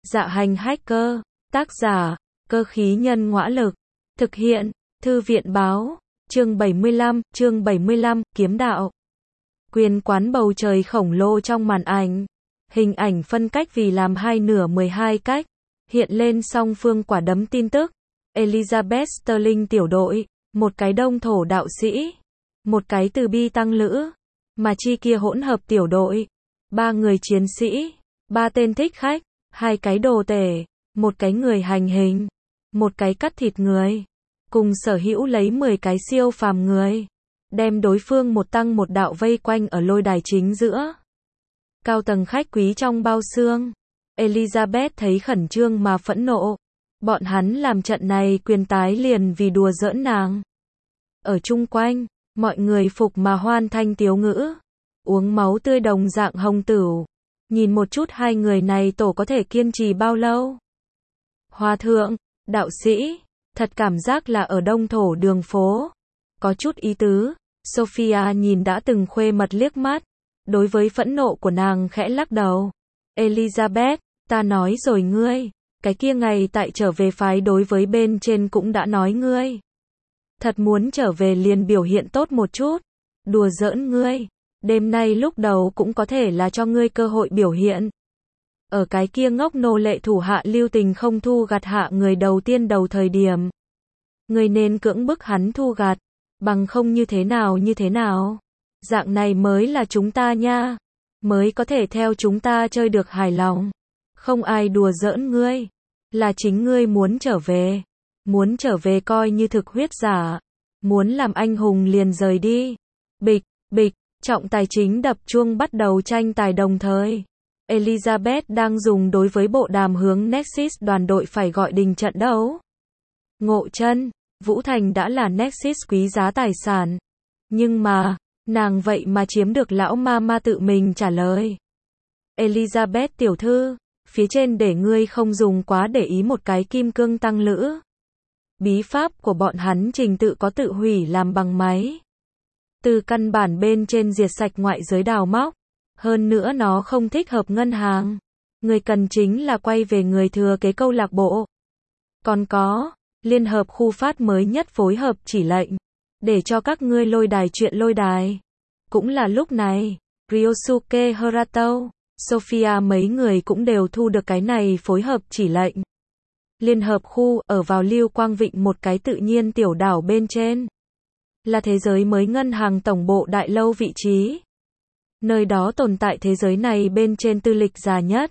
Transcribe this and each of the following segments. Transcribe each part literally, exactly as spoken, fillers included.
Dạ hành hacker, tác giả, cơ khí nhân ngõa lực, thực hiện, thư viện báo, chương bảy mươi lăm, chương bảy mươi lăm, kiếm đạo. Quyền quán bầu trời khổng lồ trong màn ảnh, hình ảnh phân cách vì làm hai nửa mười hai cách, hiện lên song phương quả đấm tin tức, Elizabeth Sterling tiểu đội, một cái đông thổ đạo sĩ, một cái từ bi tăng lữ, mà chi kia hỗn hợp tiểu đội, ba người chiến sĩ, ba tên thích khách, hai cái đồ tể, một cái người hành hình, một cái cắt thịt người, cùng sở hữu lấy mười cái siêu phàm người, đem đối phương một tăng một đạo vây quanh ở lôi đài chính giữa. Cao tầng khách quý trong bao xương, Elizabeth thấy khẩn trương mà phẫn nộ, bọn hắn làm trận này quyền tái liền vì đùa giỡn nàng. Ở chung quanh, mọi người phục mà hoan thanh tiếu ngữ, uống máu tươi đồng dạng hồng tửu, nhìn một chút hai người này tổ có thể kiên trì bao lâu. Hòa thượng, đạo sĩ, thật cảm giác là ở đông thổ đường phố, có chút ý tứ. Sophia nhìn đã từng khuê mật liếc mắt, đối với phẫn nộ của nàng khẽ lắc đầu. Elizabeth, ta nói rồi ngươi, cái kia ngày tại trở về phái đối với bên trên cũng đã nói ngươi. Thật muốn trở về liền biểu hiện tốt một chút, đùa giỡn ngươi, đêm nay lúc đầu cũng có thể là cho ngươi cơ hội biểu hiện. Ở cái kia ngốc nô lệ thủ hạ lưu tình không thu gặt hạ người đầu tiên đầu thời điểm. Ngươi nên cưỡng bức hắn thu gặt, bằng không như thế nào như thế nào. Dạng này mới là chúng ta nha, mới có thể theo chúng ta chơi được hài lòng. Không ai đùa giỡn ngươi, là chính ngươi muốn trở về. Muốn trở về coi như thực huyết giả, muốn làm anh hùng liền rời đi. Bịch, bịch, trọng tài chính đập chuông bắt đầu tranh tài đồng thời. Elizabeth đang dùng đối với bộ đàm hướng Nexus đoàn đội phải gọi đình trận đấu. Ngộ chân, Vũ Thành đã là Nexus quý giá tài sản. Nhưng mà, nàng vậy mà chiếm được lão ma ma tự mình trả lời. Elizabeth tiểu thư, phía trên để ngươi không dùng quá để ý một cái kim cương tăng lữ. Bí pháp của bọn hắn trình tự có tự hủy làm bằng máy. Từ căn bản bên trên diệt sạch ngoại giới đào móc. Hơn nữa nó không thích hợp ngân hàng. Người cần chính là quay về người thừa kế câu lạc bộ. Còn có, Liên hợp khu phát mới nhất phối hợp chỉ lệnh. Để cho các ngươi lôi đài chuyện lôi đài. Cũng là lúc này, Ryosuke Harato, Sophia mấy người cũng đều thu được cái này phối hợp chỉ lệnh. Liên hợp khu ở vào Lưu Quang Vịnh một cái tự nhiên tiểu đảo bên trên. Là thế giới mới ngân hàng tổng bộ đại lâu vị trí. Nơi đó tồn tại thế giới này bên trên tư lịch già nhất.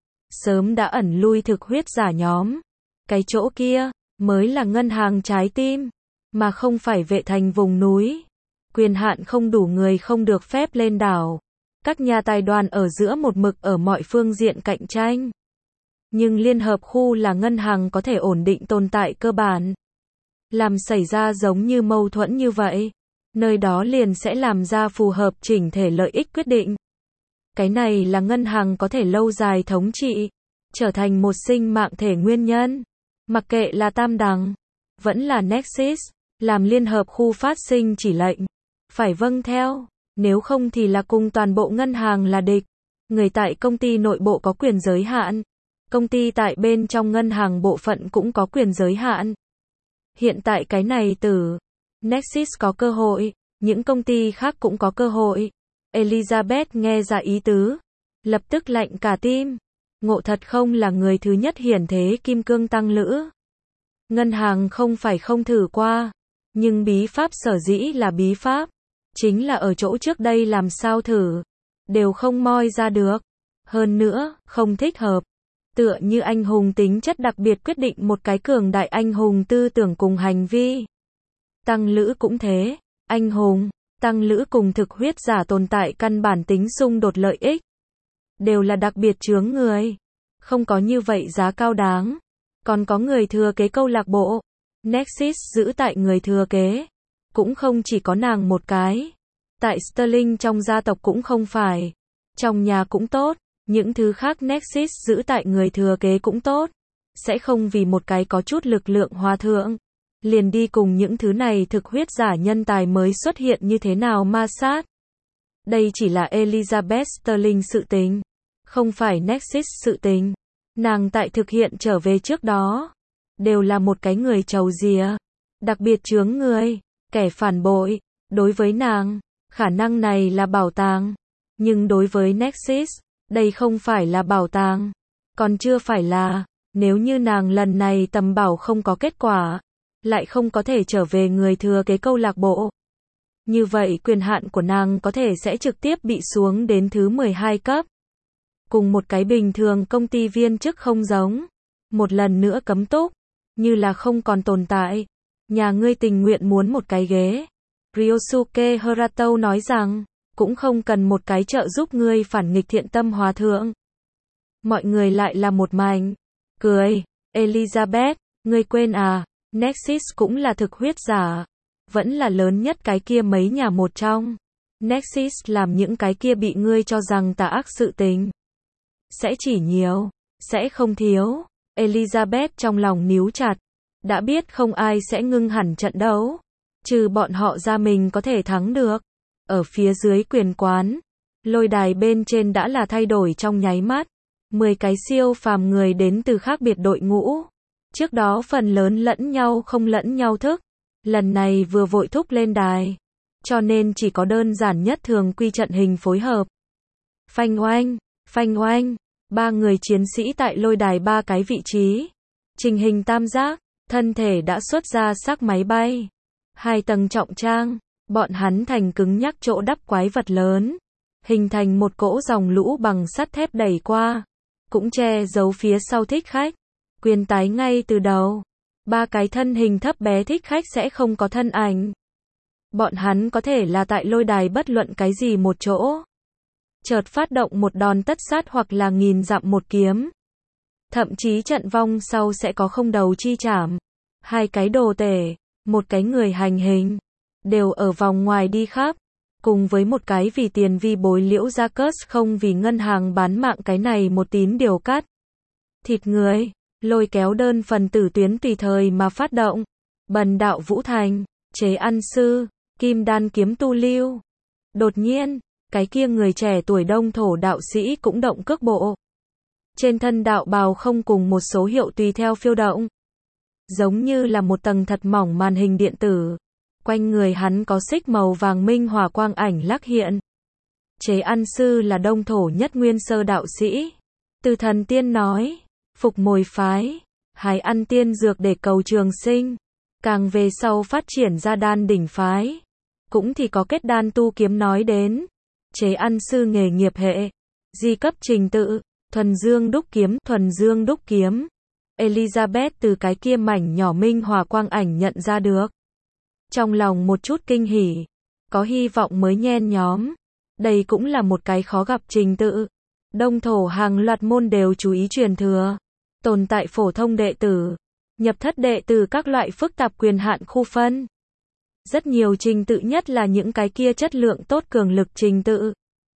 Sớm đã ẩn lui thực huyết giả nhóm. Cái chỗ kia, mới là ngân hàng trái tim. Mà không phải vệ thành vùng núi. Quyền hạn không đủ người không được phép lên đảo. Các nhà tài đoàn ở giữa một mực ở mọi phương diện cạnh tranh. Nhưng liên hợp khu là ngân hàng có thể ổn định tồn tại cơ bản. Làm xảy ra giống như mâu thuẫn như vậy, nơi đó liền sẽ làm ra phù hợp chỉnh thể lợi ích quyết định. Cái này là ngân hàng có thể lâu dài thống trị, trở thành một sinh mạng thể nguyên nhân. Mặc kệ là Tam Đằng, vẫn là Nexus, làm liên hợp khu phát sinh chỉ lệnh, phải vâng theo, nếu không thì là cùng toàn bộ ngân hàng là địch. Người tại công ty nội bộ có quyền giới hạn. Công ty tại bên trong ngân hàng bộ phận cũng có quyền giới hạn. Hiện tại cái này từ Nexus có cơ hội, những công ty khác cũng có cơ hội. Elizabeth nghe ra ý tứ, lập tức lạnh cả tim. Ngộ thật không là người thứ nhất hiển thế kim cương tăng lữ. Ngân hàng không phải không thử qua, nhưng bí pháp sở dĩ là bí pháp, chính là ở chỗ trước đây làm sao thử, đều không moi ra được. Hơn nữa, không thích hợp. Tựa như anh hùng tính chất đặc biệt quyết định một cái cường đại anh hùng tư tưởng cùng hành vi. Tăng lữ cũng thế, anh hùng, tăng lữ cùng thực huyết giả tồn tại căn bản tính xung đột lợi ích. Đều là đặc biệt chướng người. Không có như vậy giá cao đáng. Còn có người thừa kế câu lạc bộ. Nexus giữ tại người thừa kế. Cũng không chỉ có nàng một cái. Tại Sterling trong gia tộc cũng không phải. Trong nhà cũng tốt. Những thứ khác Nexus giữ tại người thừa kế cũng tốt. Sẽ không vì một cái có chút lực lượng hòa thượng. Liền đi cùng những thứ này thực huyết giả nhân tài mới xuất hiện như thế nào ma sát. Đây chỉ là Elizabeth Sterling sự tình. Không phải Nexus sự tình. Nàng tại thực hiện trở về trước đó, đều là một cái người trầu dìa, đặc biệt chướng người, kẻ phản bội. Đối với nàng, khả năng này là bảo tàng. Nhưng đối với Nexus, đây không phải là bảo tàng. Còn chưa phải là, nếu như nàng lần này tầm bảo không có kết quả, lại không có thể trở về người thừa kế câu lạc bộ. Như vậy quyền hạn của nàng có thể sẽ trực tiếp bị xuống đến thứ mười hai cấp. Cùng một cái bình thường công ty viên chức không giống. Một lần nữa cấm túc, như là không còn tồn tại. Nhà ngươi tình nguyện muốn một cái ghế. Ryosuke Harato nói rằng, cũng không cần một cái trợ giúp ngươi phản nghịch thiện tâm hòa thượng. Mọi người lại là một mảnh cười. Elizabeth, ngươi quên à, Nexus cũng là thực huyết giả. Vẫn là lớn nhất cái kia mấy nhà một trong. Nexus làm những cái kia bị ngươi cho rằng tà ác sự tình. Sẽ chỉ nhiều, sẽ không thiếu. Elizabeth trong lòng níu chặt. Đã biết không ai sẽ ngưng hẳn trận đấu. Trừ bọn họ ra mình có thể thắng được. Ở phía dưới quyền quán, lôi đài bên trên đã là thay đổi trong nháy mắt. mười cái siêu phàm người đến từ khác biệt đội ngũ. Trước đó phần lớn lẫn nhau không lẫn nhau thức. Lần này vừa vội thúc lên đài. Cho nên chỉ có đơn giản nhất thường quy trận hình phối hợp. Phanh oanh, phanh oanh. Ba người chiến sĩ tại lôi đài ba cái vị trí. Trình hình tam giác, thân thể đã xuất ra xác máy bay. Hai tầng trọng trang, bọn hắn thành cứng nhắc chỗ đắp quái vật lớn. Hình thành một cỗ dòng lũ bằng sắt thép đẩy qua. Cũng che giấu phía sau thích khách. Quyền tái ngay từ đầu. Ba cái thân hình thấp bé thích khách sẽ không có thân ảnh. Bọn hắn có thể là tại lôi đài bất luận cái gì một chỗ. Chợt phát động một đòn tất sát hoặc là nghìn dặm một kiếm. Thậm chí trận vong sau sẽ có không đầu chi chảm. Hai cái đồ tể, một cái người hành hình. Đều ở vòng ngoài đi khắp. Cùng với một cái vì tiền vi bối liễu gia cớt không vì ngân hàng bán mạng cái này một tín điều cắt. Thịt người, lôi kéo đơn phần tử tuyến tùy thời mà phát động. Bần đạo Vũ Thành, chế ăn sư, kim đan kiếm tu lưu. Đột nhiên, cái kia người trẻ tuổi đông thổ đạo sĩ cũng động cước bộ. Trên thân đạo bào không cùng một số hiệu tùy theo phiêu động. Giống như là một tầng thật mỏng màn hình điện tử. Quanh người hắn có xích màu vàng minh hỏa quang ảnh lắc hiện. Chế ăn sư là đông thổ nhất nguyên sơ đạo sĩ. Từ thần tiên nói, phục mồi phái, hái ăn tiên dược để cầu trường sinh. Càng về sau phát triển ra đan đỉnh phái. Cũng thì có kết đan tu kiếm nói đến. Chế ăn sư nghề nghiệp hệ. Di cấp trình tự. Thuần dương đúc kiếm. Thuần dương đúc kiếm. Elizabeth từ cái kia mảnh nhỏ minh hỏa quang ảnh nhận ra được. Trong lòng một chút kinh hỉ. Có hy vọng mới nhen nhóm. Đây cũng là một cái khó gặp trình tự. Đông thổ hàng loạt môn đều chú ý truyền thừa. Tồn tại phổ thông đệ tử. Nhập thất đệ tử các loại phức tạp quyền hạn khu phân. Rất nhiều trình tự nhất là những cái kia chất lượng tốt cường lực trình tự.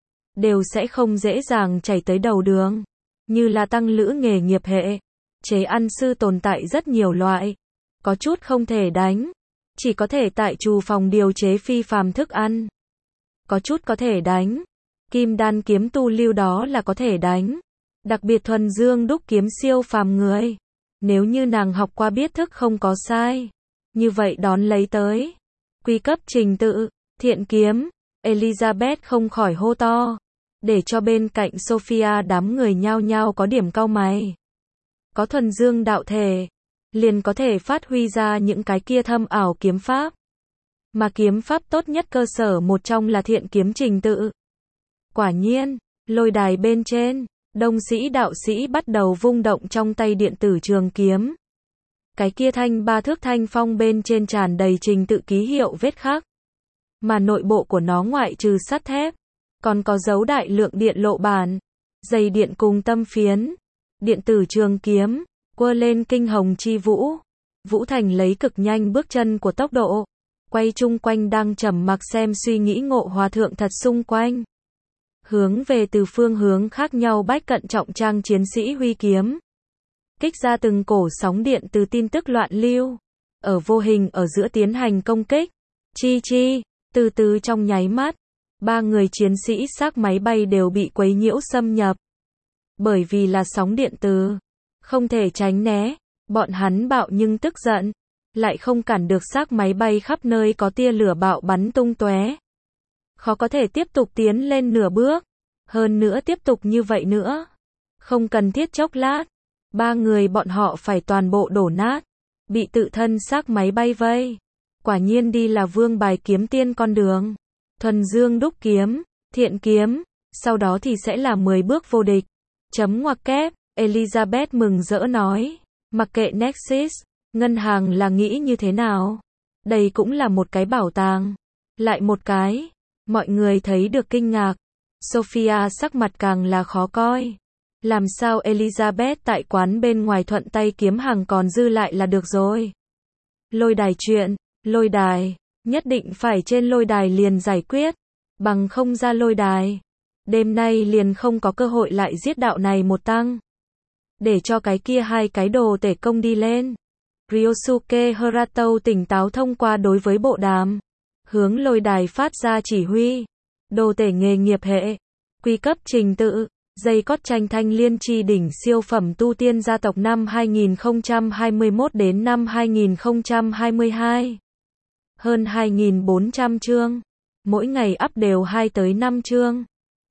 Đều sẽ không dễ dàng chảy tới đầu đường. Như là tăng lữ nghề nghiệp hệ. Chế ăn sư tồn tại rất nhiều loại. Có chút không thể đánh. Chỉ có thể tại trù phòng điều chế phi phàm thức ăn. Có chút có thể đánh. Kim đan kiếm tu lưu đó là có thể đánh. Đặc biệt thuần dương đúc kiếm siêu phàm người. Nếu như nàng học qua biết thức không có sai. Như vậy đón lấy tới. Quy cấp trình tự. Thiện kiếm. Elizabeth không khỏi hô to. Để cho bên cạnh Sophia đám người nhao nhao có điểm cau mày. Có thuần dương đạo thể. Liền có thể phát huy ra những cái kia thâm ảo kiếm pháp. Mà kiếm pháp tốt nhất cơ sở một trong là thiện kiếm trình tự. Quả nhiên, lôi đài bên trên, đông sĩ đạo sĩ bắt đầu vung động trong tay điện tử trường kiếm. Cái kia thanh ba thước thanh phong bên trên tràn đầy trình tự ký hiệu vết khắc. Mà nội bộ của nó ngoại trừ sắt thép, còn có dấu đại lượng điện lộ bản, dây điện cùng tâm phiến. Điện tử trường kiếm, quơ lên kinh hồng chi vũ. Vũ Thành lấy cực nhanh bước chân của tốc độ. Quay chung quanh đang trầm mặc xem suy nghĩ ngộ hòa thượng thật xung quanh. Hướng về từ phương hướng khác nhau bách cận trọng trang chiến sĩ huy kiếm. Kích ra từng cổ sóng điện từ tin tức loạn lưu. Ở vô hình ở giữa tiến hành công kích. Chi chi, từ từ trong nháy mắt. Ba người chiến sĩ xác máy bay đều bị quấy nhiễu xâm nhập. Bởi vì là sóng điện từ. Không thể tránh né, bọn hắn bạo nhưng tức giận, lại không cản được xác máy bay khắp nơi có tia lửa bạo bắn tung tóe. Khó có thể tiếp tục tiến lên nửa bước, hơn nữa tiếp tục như vậy nữa. Không cần thiết chốc lát, ba người bọn họ phải toàn bộ đổ nát, bị tự thân xác máy bay vây. Quả nhiên đi là vương bài kiếm tiên con đường. Thuần dương đúc kiếm, thiện kiếm, sau đó thì sẽ là mười bước vô địch. Chấm ngoặc kép, Elizabeth mừng rỡ nói, mặc kệ Nexus, ngân hàng là nghĩ như thế nào. Đây cũng là một cái bảo tàng. Lại một cái, mọi người thấy được kinh ngạc. Sophia sắc mặt càng là khó coi. Làm sao Elizabeth tại quán bên ngoài thuận tay kiếm hàng còn dư lại là được rồi. Lôi đài chuyện, lôi đài, nhất định phải trên lôi đài liền giải quyết, bằng không ra lôi đài. Đêm nay liền không có cơ hội lại giết đạo này một tăng. Để cho cái kia hai cái đồ tể công đi lên. Ryosuke Harato tỉnh táo thông qua đối với bộ đàm. Hướng lôi đài phát ra chỉ huy. Đồ tể nghề nghiệp hệ. Quy cấp trình tự. Dây cót tranh thanh liên chi đỉnh siêu phẩm tu tiên gia tộc năm hai nghìn không trăm hai mươi mốt đến năm hai nghìn không trăm hai mươi hai. Hơn hai nghìn bốn trăm chương. Mỗi ngày up đều hai tới năm chương.